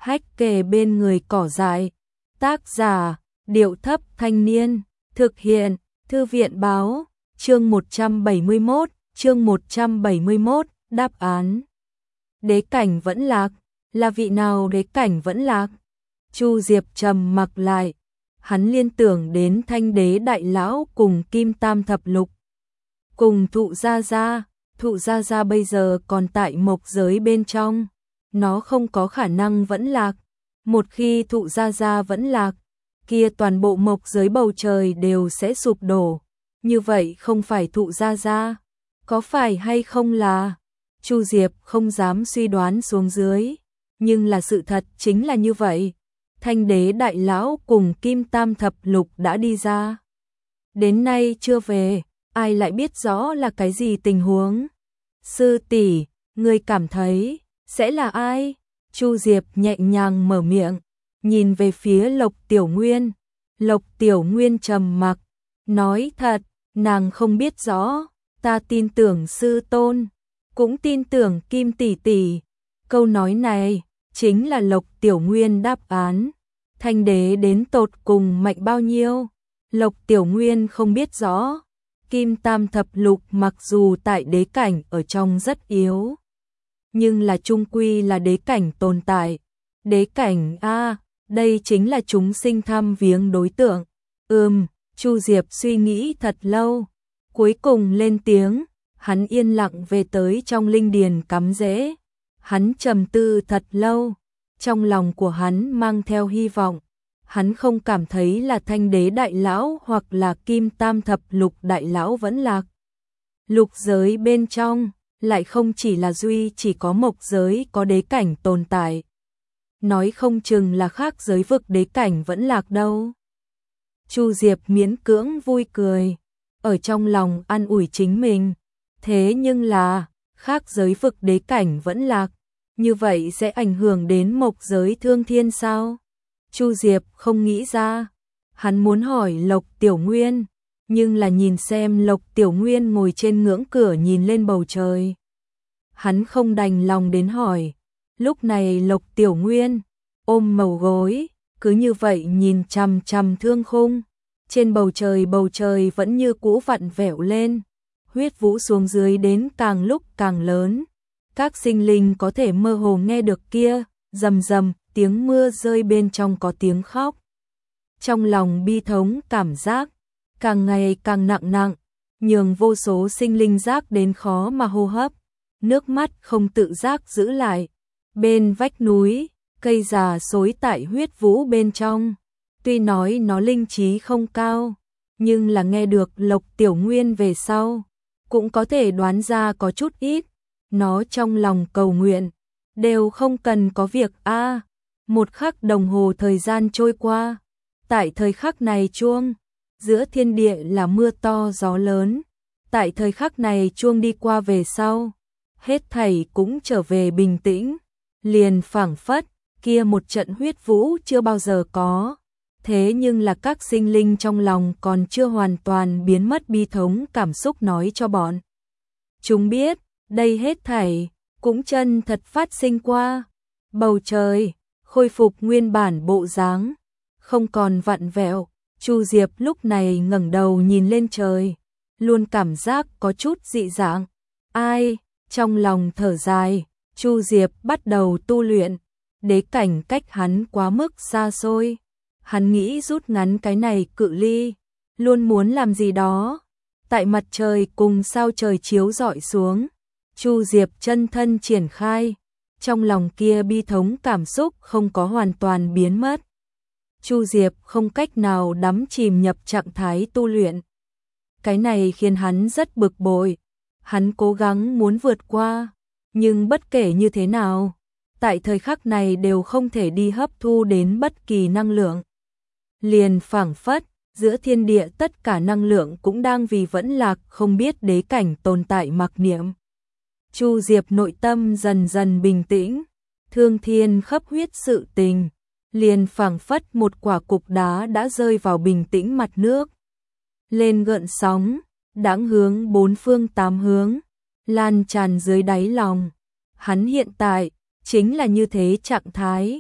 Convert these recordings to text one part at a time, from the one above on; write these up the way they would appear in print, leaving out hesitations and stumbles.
hách kề bên người cỏ dại. Tác giả, Điệu Thấp Thanh Niên, thực hiện, Thư viện Báo, chương 171, đáp án. Đế cảnh vẫn lạc, là vị nào đế cảnh vẫn lạc? Chu Diệp trầm mặc lại, hắn liên tưởng đến Thanh Đế đại lão cùng Kim Tam thập lục. Cùng Thụ Gia Gia bây giờ còn tại mộc giới bên trong, nó không có khả năng vẫn lạc. Một khi Thụ Gia Gia vẫn lạc, kia toàn bộ mộc giới bầu trời đều sẽ sụp đổ. Như vậy không phải Thụ Gia Gia, có phải hay không là? Chu Diệp không dám suy đoán xuống dưới, nhưng là sự thật chính là như vậy. Thanh Đế đại lão cùng Kim Tam thập lục đã đi ra, đến nay chưa về, ai lại biết rõ là cái gì tình huống? Sư tỷ, ngươi cảm thấy sẽ là ai? Chu Diệp nhẹ nhàng mở miệng, nhìn về phía Lộc Tiểu Nguyên. Lộc Tiểu Nguyên trầm mặc, nói thật, nàng không biết rõ, ta tin tưởng sư tôn, cũng tin tưởng Kim tỷ tỷ. Câu nói này chính là Lộc Tiểu Nguyên đáp án. Thanh Đế đến tột cùng mạnh bao nhiêu? Lộc Tiểu Nguyên không biết rõ. Kim Tam thập lục mặc dù tại đế cảnh ở trong rất yếu, nhưng là chung quy là đế cảnh tồn tại. Đế cảnh a, đây chính là chúng sinh thăm viếng đối tượng. Chu Diệp suy nghĩ thật lâu, cuối cùng lên tiếng. Hắn yên lặng về tới trong linh điền cắm rễ. Hắn trầm tư thật lâu, trong lòng của hắn mang theo hy vọng. Hắn không cảm thấy là Thanh Đế đại lão hoặc là Kim Tam thập lục đại lão vẫn lạc. Lục giới bên trong lại không chỉ là chỉ có mộc giới có đế cảnh tồn tại. Nói không chừng là khác giới vực đế cảnh vẫn lạc đâu. Chu Diệp miễn cưỡng vui cười, ở trong lòng an ủi chính mình. Thế nhưng là khác giới vực đế cảnh vẫn lạc, như vậy sẽ ảnh hưởng đến mộc giới thương thiên sao? Chu Diệp không nghĩ ra. Hắn muốn hỏi Lộc Tiểu Nguyên, nhưng là nhìn xem Lộc Tiểu Nguyên ngồi trên ngưỡng cửa nhìn lên bầu trời, hắn không đành lòng đến hỏi. Lúc này Lộc Tiểu Nguyên ôm mẩu gối, cứ như vậy nhìn chằm chằm thương khung. Trên bầu trời vẫn như cũ vặn vẹo lên, huyết vũ xuống dưới đến càng lúc càng lớn. Các sinh linh có thể mơ hồ nghe được kia rầm rầm tiếng mưa rơi, bên trong có tiếng khóc. Trong lòng bi thống cảm giác càng ngày càng nặng, nhường vô số sinh linh giác đến khó mà hô hấp. Nước mắt không tự giác giữ lại. Bên vách núi, cây già xối tại huyết vũ bên trong. Tuy nói nó linh trí không cao, nhưng là nghe được Lộc Tiểu Nguyên về sau, cũng có thể đoán ra có chút ít. Nó trong lòng cầu nguyện, đều không cần có việc a. Một khắc đồng hồ thời gian trôi qua. Tại thời khắc này chuông, giữa thiên địa là mưa to gió lớn. Tại thời khắc này chuông đi qua về sau, hết thảy cũng trở về bình tĩnh. Liền phảng phất, kia một trận huyết vũ chưa bao giờ có. Thế nhưng là các sinh linh trong lòng còn chưa hoàn toàn biến mất bi thống cảm xúc, nói cho bọn chúng biết, đây hết thảy cũng chân thật phát sinh qua. Bầu trời khôi phục nguyên bản bộ dáng, không còn vặn vẹo. Chu Diệp lúc này ngẩng đầu nhìn lên trời, luôn cảm giác có chút dị dạng. Trong lòng thở dài, Chu Diệp bắt đầu tu luyện. Đế cảnh cách hắn quá mức xa xôi, hắn nghĩ rút ngắn cái này cự ly, luôn muốn làm gì đó. Tại mặt trời cùng sao trời chiếu rọi xuống, Chu Diệp chân thân triển khai, trong lòng kia bi thống cảm xúc không có hoàn toàn biến mất. Chu Diệp không cách nào đắm chìm nhập trạng thái tu luyện. Cái này khiến hắn rất bực bội. Hắn cố gắng muốn vượt qua, nhưng bất kể như thế nào, tại thời khắc này đều không thể đi hấp thu đến bất kỳ năng lượng. Liền phảng phất, giữa thiên địa tất cả năng lượng cũng đang vì vẫn lạc không biết đế cảnh tồn tại mặc niệm. Chu Diệp nội tâm dần dần bình tĩnh, thương thiên khắp huyết sự tình, liền phảng phất một quả cục đá đã rơi vào bình tĩnh mặt nước. Lên gợn sóng, đãng hướng bốn phương tám hướng, lan tràn dưới đáy lòng. Hắn hiện tại chính là như thế trạng thái.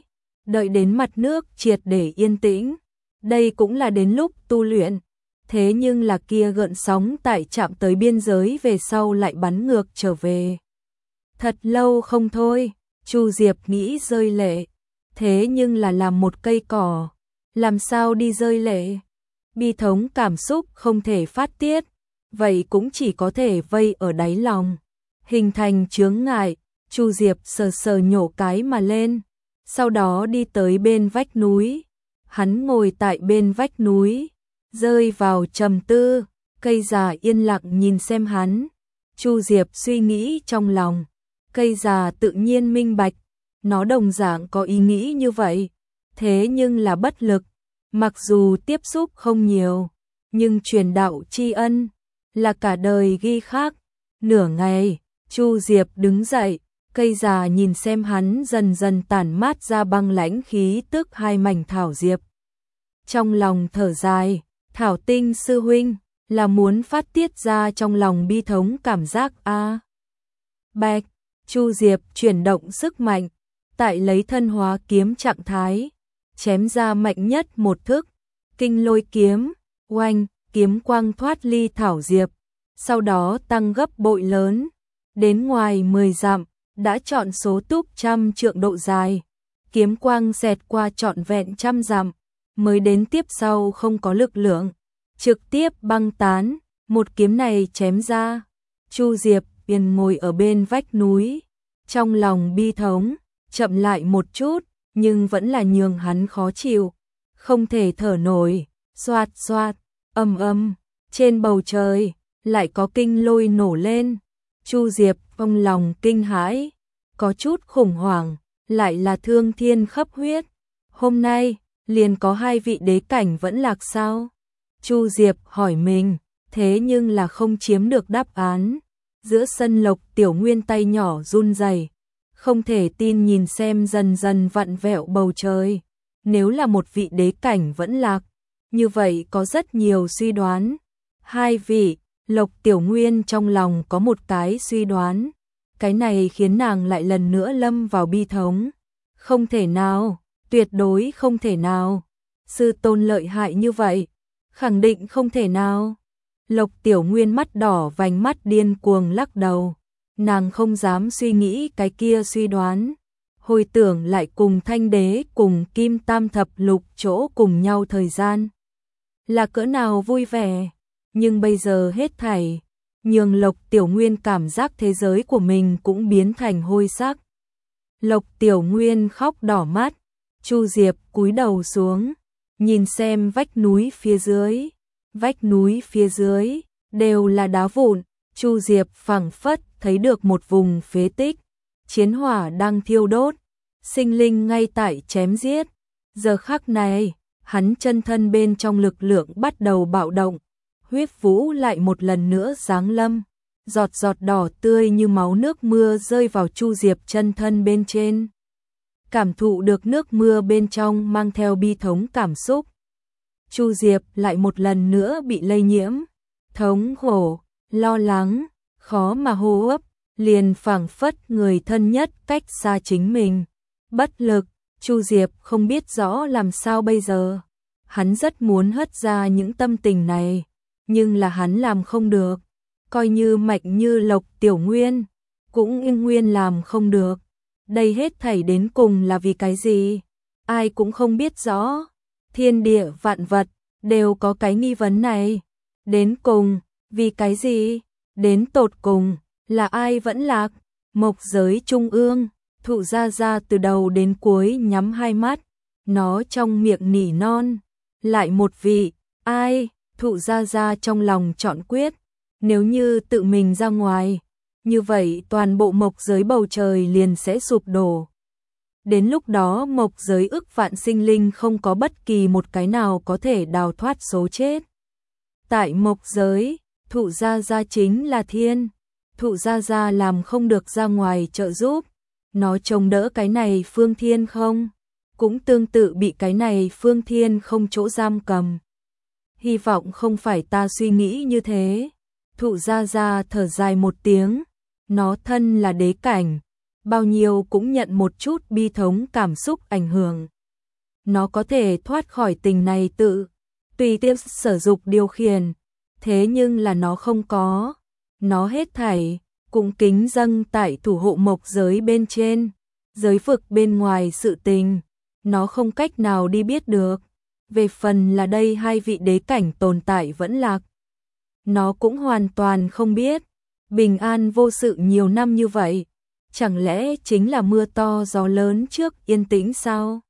đợi đến mặt nước triệt để yên tĩnh, đây cũng là đến lúc tu luyện. Thế nhưng là kia gợn sóng tại chạm tới biên giới về sau lại bắn ngược trở về. Thật lâu không thôi, Chu Diệp nghĩ rơi lệ. Thế nhưng là làm một cây cỏ, làm sao đi rơi lệ? Bi thống cảm xúc không thể phát tiết, vậy cũng chỉ có thể vây ở đáy lòng, hình thành chướng ngại. Chu Diệp sờ sờ nhổ cái mà lên, sau đó đi tới bên vách núi. Hắn ngồi tại bên vách núi, rơi vào trầm tư, cây già yên lặng nhìn xem hắn. Chu Diệp suy nghĩ trong lòng, cây già tự nhiên minh bạch, nó đồng dạng có ý nghĩ như vậy, thế nhưng là bất lực. Mặc dù tiếp xúc không nhiều, nhưng truyền đạo tri ân là cả đời ghi khắc. Nửa ngày, Chu Diệp đứng dậy, cây già nhìn xem hắn dần dần tản mát ra băng lãnh khí tức hai mảnh thảo diệp. Trong lòng thở dài, Thảo Tinh sư huynh là muốn phát tiết ra trong lòng bi thống cảm giác a. Bạch, Chu Diệp chuyển động sức mạnh, tại lấy thân hóa kiếm trạng thái, chém ra mạnh nhất một thức, Kinh Lôi kiếm, oanh, kiếm quang thoát ly thảo diệp, sau đó tăng gấp bội lớn, đến ngoài 10 dặm, đã chọn số túc trăm trượng độ dài, kiếm quang xẹt qua trọn vẹn trăm dặm, mới đến tiếp sau không có lực lượng, trực tiếp băng tán. Một kiếm này chém ra, Chu Diệp yên ngồi ở bên vách núi, trong lòng bi thống, chậm lại một chút, nhưng vẫn là nhường hắn khó chịu, không thể thở nổi. Xoạt xoạt, âm, trên bầu trời lại có kinh lôi nổ lên. Chu Diệp trong lòng kinh hãi, có chút khủng hoảng, lại là thương thiên khắp huyết. Hôm nay liền có 2 vị đế cảnh vẫn lạc sao? Chu Diệp hỏi mình, thế nhưng là không chiếm được đáp án. Giữa sân Lộc Tiểu Nguyên tay nhỏ run rẩy, không thể tin nhìn xem dần dần vặn vẹo bầu trời. Nếu là một vị đế cảnh vẫn lạc, như vậy có rất nhiều suy đoán. 2 vị, Lộc Tiểu Nguyên trong lòng có một cái suy đoán, cái này khiến nàng lại lần nữa lâm vào bi thống. Không thể nào, tuyệt đối không thể nào. Sư tôn lợi hại như vậy, khẳng định không thể nào. Lộc Tiểu Nguyên mắt đỏ vành mắt điên cuồng lắc đầu, nàng không dám suy nghĩ cái kia suy đoán. Hồi tưởng lại cùng Thanh Đế cùng Kim Tam Thập Lục chỗ cùng nhau thời gian, là cỡ nào vui vẻ, nhưng bây giờ hết thảy nhường Lộc Tiểu Nguyên cảm giác thế giới của mình cũng biến thành hôi sắc. Lộc Tiểu Nguyên khóc đỏ mắt, Chu Diệp cúi đầu xuống, nhìn xem vách núi phía dưới. Vách núi phía dưới đều là đá vụn, Chu Diệp phảng phất thấy được một vùng phế tích, chiến hỏa đang thiêu đốt, sinh linh ngay tại chém giết. Giờ khắc này, hắn chân thân bên trong lực lượng bắt đầu bạo động, huyết vũ lại một lần nữa giáng lâm, giọt giọt đỏ tươi như máu nước mưa rơi vào Chu Diệp chân thân bên trên. Cảm thụ được nước mưa bên trong mang theo bi thống cảm xúc, Chu Diệp lại một lần nữa bị lây nhiễm, thống khổ, lo lắng, khó mà hô hấp, liền phảng phất người thân nhất cách xa chính mình. Bất lực, Chu Diệp không biết rõ làm sao bây giờ. Hắn rất muốn hất ra những tâm tình này, nhưng là hắn làm không được. Coi như mạnh như Lộc Tiểu Nguyên, cũng yên nguyên làm không được. Đây hết thảy đến cùng là vì cái gì? Ai cũng không biết rõ. Thiên địa vạn vật đều có cái nghi vấn này. Đến cùng, vì cái gì? Đến tột cùng, là ai vẫn lạc? Mộc giới trung ương, Thụ Gia Gia từ đầu đến cuối nhắm hai mắt, nó trong miệng nỉ non. Lại một vị, ai? Thụ Gia Gia trong lòng chọn quyết, nếu như tự mình ra ngoài, như vậy toàn bộ mộc giới bầu trời liền sẽ sụp đổ. Đến lúc đó mộc giới ức vạn sinh linh không có bất kỳ một cái nào có thể đào thoát số chết. Tại mộc giới, Thụ Gia Gia chính là thiên. Thụ Gia Gia làm không được ra ngoài trợ giúp, nó chống đỡ cái này phương thiên không, cũng tương tự bị cái này phương thiên không chỗ giam cầm. Hy vọng không phải ta suy nghĩ như thế. Thụ Gia Gia thở dài một tiếng, nó thân là đế cảnh, bao nhiêu cũng nhận một chút bi thống cảm xúc ảnh hưởng. nó có thể thoát khỏi tình này tự tùy tiếp sử dụng điều khiển, thế nhưng là nó không có, nó hết thảy cũng kính dâng tại thủ hộ mộc giới bên trên, giới vực bên ngoài sự tình, nó không cách nào đi biết được. Về phần là đây hai vị đế cảnh tồn tại vẫn lạc, nó cũng hoàn toàn không biết. Bình an vô sự nhiều năm như vậy, chẳng lẽ chính là mưa to gió lớn trước yên tĩnh sao?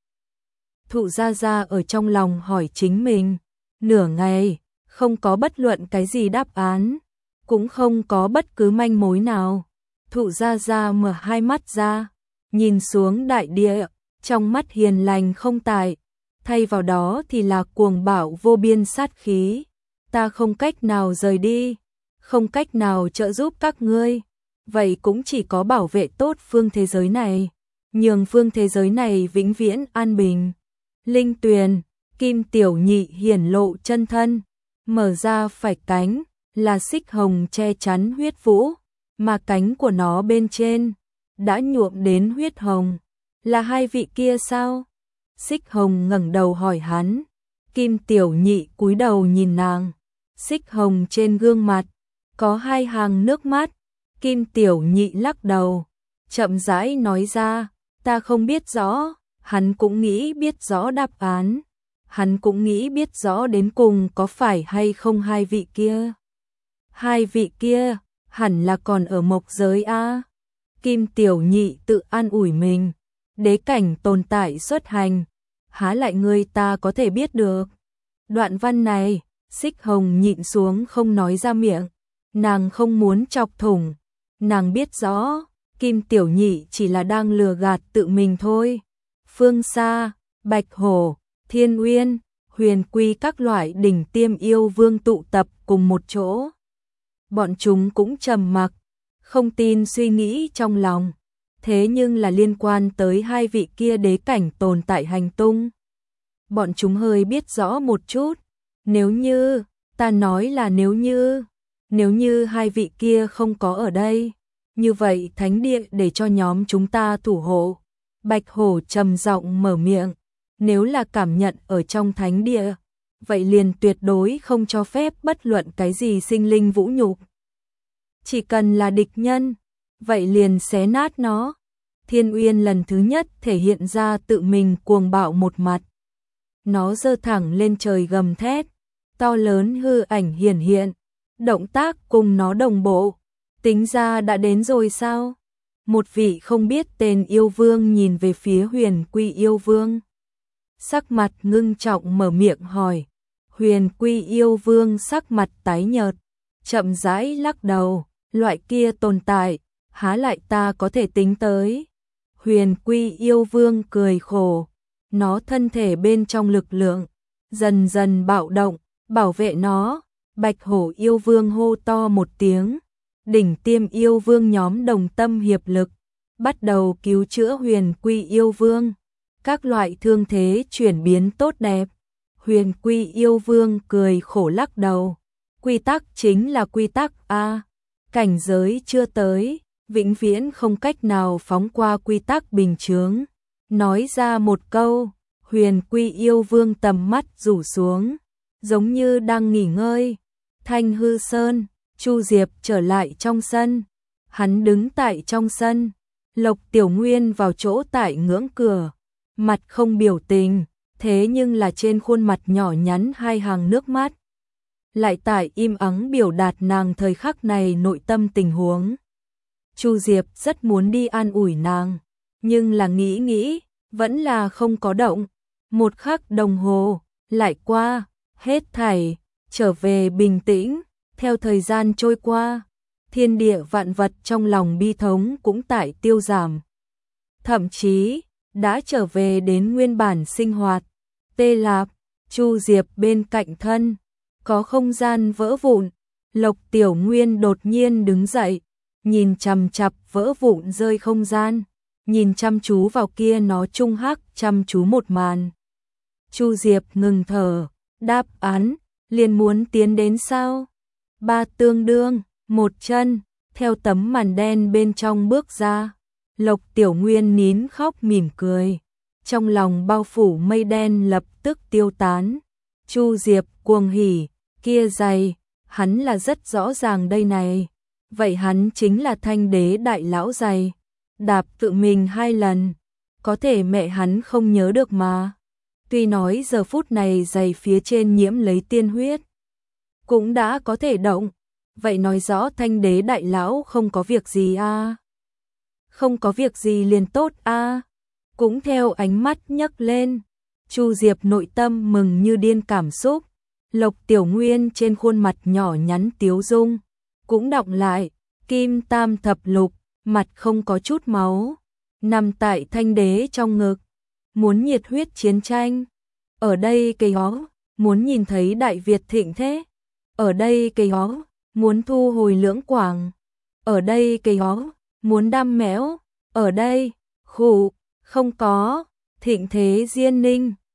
Thụ Gia Gia ở trong lòng hỏi chính mình, nửa ngày, không có bất luận cái gì đáp án, cũng không có bất cứ manh mối nào. Thụ Gia Gia mở hai mắt ra, nhìn xuống đại địa, trong mắt hiền lành không tại, thay vào đó thì là cuồng bạo vô biên sát khí. Ta không cách nào rời đi, không cách nào trợ giúp các ngươi, vậy cũng chỉ có bảo vệ tốt phương thế giới này, nhường phương thế giới này vĩnh viễn an bình. Linh Tuyền, Kim Tiểu Nhị hiển lộ chân thân, mở ra phải cánh, là xích hồng che chắn huyết vũ, mà cánh của nó bên trên đã nhuộm đến huyết hồng. Là hai vị kia sao? Xích hồng ngẩng đầu hỏi hắn. Kim Tiểu Nhị cúi đầu nhìn nàng. Xích hồng trên gương mặt có hai hàng nước mắt. Kim Tiểu Nhị lắc đầu, chậm rãi nói ra, ta không biết rõ. Hắn cũng nghĩ biết rõ đáp án, hắn cũng nghĩ biết rõ đến cùng có phải hay không hai vị kia. Hai vị kia hẳn là còn ở mộc giới a. Kim Tiểu Nhị tự an ủi mình, đế cảnh tồn tại xuất hành, há lại người ta có thể biết được. Đoạn văn này, Xích Hồng nhịn xuống không nói ra miệng, nàng không muốn chọc thủng, nàng biết rõ, Kim Tiểu Nhị chỉ là đang lừa gạt tự mình thôi. Phương xa, Bạch Hổ, Thiên Uyên, Huyền Quy các loại đỉnh tiêm yêu vương tụ tập cùng một chỗ. Bọn chúng cũng trầm mặc, không tin suy nghĩ trong lòng, thế nhưng là liên quan tới hai vị kia đế cảnh tồn tại hành tung. Bọn chúng hơi biết rõ một chút, nếu như, ta nói là nếu như hai vị kia không có ở đây, như vậy thánh địa để cho nhóm chúng ta thủ hộ. Bạch Hổ trầm giọng mở miệng, nếu là cảm nhận ở trong thánh địa, vậy liền tuyệt đối không cho phép bất luận cái gì sinh linh vũ nhục. Chỉ cần là địch nhân, vậy liền xé nát nó. Thiên Uyên lần thứ nhất thể hiện ra tự mình cuồng bạo một mặt. Nó giơ thẳng lên trời gầm thét, to lớn hư ảnh hiển hiện, động tác cùng nó đồng bộ. Tính ra đã đến rồi sao? Một vị không biết tên yêu vương nhìn về phía Huyền Quy yêu vương. Sắc mặt ngưng trọng mở miệng hỏi. Huyền Quy yêu vương sắc mặt tái nhợt, chậm rãi lắc đầu, loại kia tồn tại, há lại ta có thể tính tới. Huyền Quy yêu vương cười khổ, nó thân thể bên trong lực lượng dần dần bạo động, bảo vệ nó. Bạch Hổ yêu vương hô to một tiếng, đỉnh tiêm yêu vương nhóm đồng tâm hiệp lực, bắt đầu cứu chữa Huyền Quy yêu vương. Các loại thương thế chuyển biến tốt đẹp. Huyền Quy yêu vương cười khổ lắc đầu, quy tắc chính là quy tắc a, cảnh giới chưa tới, vĩnh viễn không cách nào phóng qua quy tắc bình chướng. Nói ra một câu, Huyền Quy yêu vương tầm mắt rủ xuống, giống như đang nghỉ ngơi. Thanh Hư Sơn, Chu Diệp trở lại trong sân, hắn đứng tại trong sân, Lộc Tiểu Nguyên vào chỗ tại ngưỡng cửa, mặt không biểu tình, thế nhưng là trên khuôn mặt nhỏ nhắn hai hàng nước mắt, lại tại im ắng biểu đạt nàng thời khắc này nội tâm tình huống. Chu Diệp rất muốn đi an ủi nàng, nhưng là nghĩ, vẫn là không có động. Một khắc đồng hồ, lại qua, hết thảy, trở về bình tĩnh. Theo thời gian trôi qua, thiên địa vạn vật trong lòng bi thống cũng tại tiêu giảm. Thậm chí, đã trở về đến nguyên bản sinh hoạt. Tê Lạp, Chu Diệp bên cạnh thân, có không gian vỡ vụn. Lộc Tiểu Nguyên đột nhiên đứng dậy, nhìn chằm chằm vỡ vụn rơi không gian, nhìn chăm chú vào kia nó trung hắc chăm chú một màn. Chu Diệp ngừng thở, đáp án, liền muốn tiến đến sao? Ba tương đương, một chân, theo tấm màn đen bên trong bước ra. Lộc Tiểu Nguyên nín khóc mỉm cười, trong lòng bao phủ mây đen lập tức tiêu tán. Chu Diệp cuồng hỉ, kia dày, hắn là rất rõ ràng đây này. Vậy hắn chính là Thanh Đế đại lão dày. Đạp tự mình 2 lần, có thể mẹ hắn không nhớ được mà. Tuy nói giờ phút này giày phía trên nhiễm lấy tiên huyết, cũng đã có thể động, vậy nói rõ Thanh Đế đại lão không có việc gì a. Không có việc gì liền tốt a. Cũng theo ánh mắt nhấc lên, Chu Diệp nội tâm mừng như điên cảm xúc. Lộc Tiểu Nguyên trên khuôn mặt nhỏ nhắn tiếu dung, cũng đọng lại, kim tam thập lục, mặt không có chút máu, nằm tại Thanh Đế trong ngực, muốn nhiệt huyết chiến tranh. Ở đây cây hó, muốn nhìn thấy Đại Việt thịnh thế. Ở đây cây hó, muốn thu hồi Lưỡng Quảng. Ở đây cây hó, muốn đam mẽo. Ở đây, khụ, không có, thịnh thế Diên Ninh.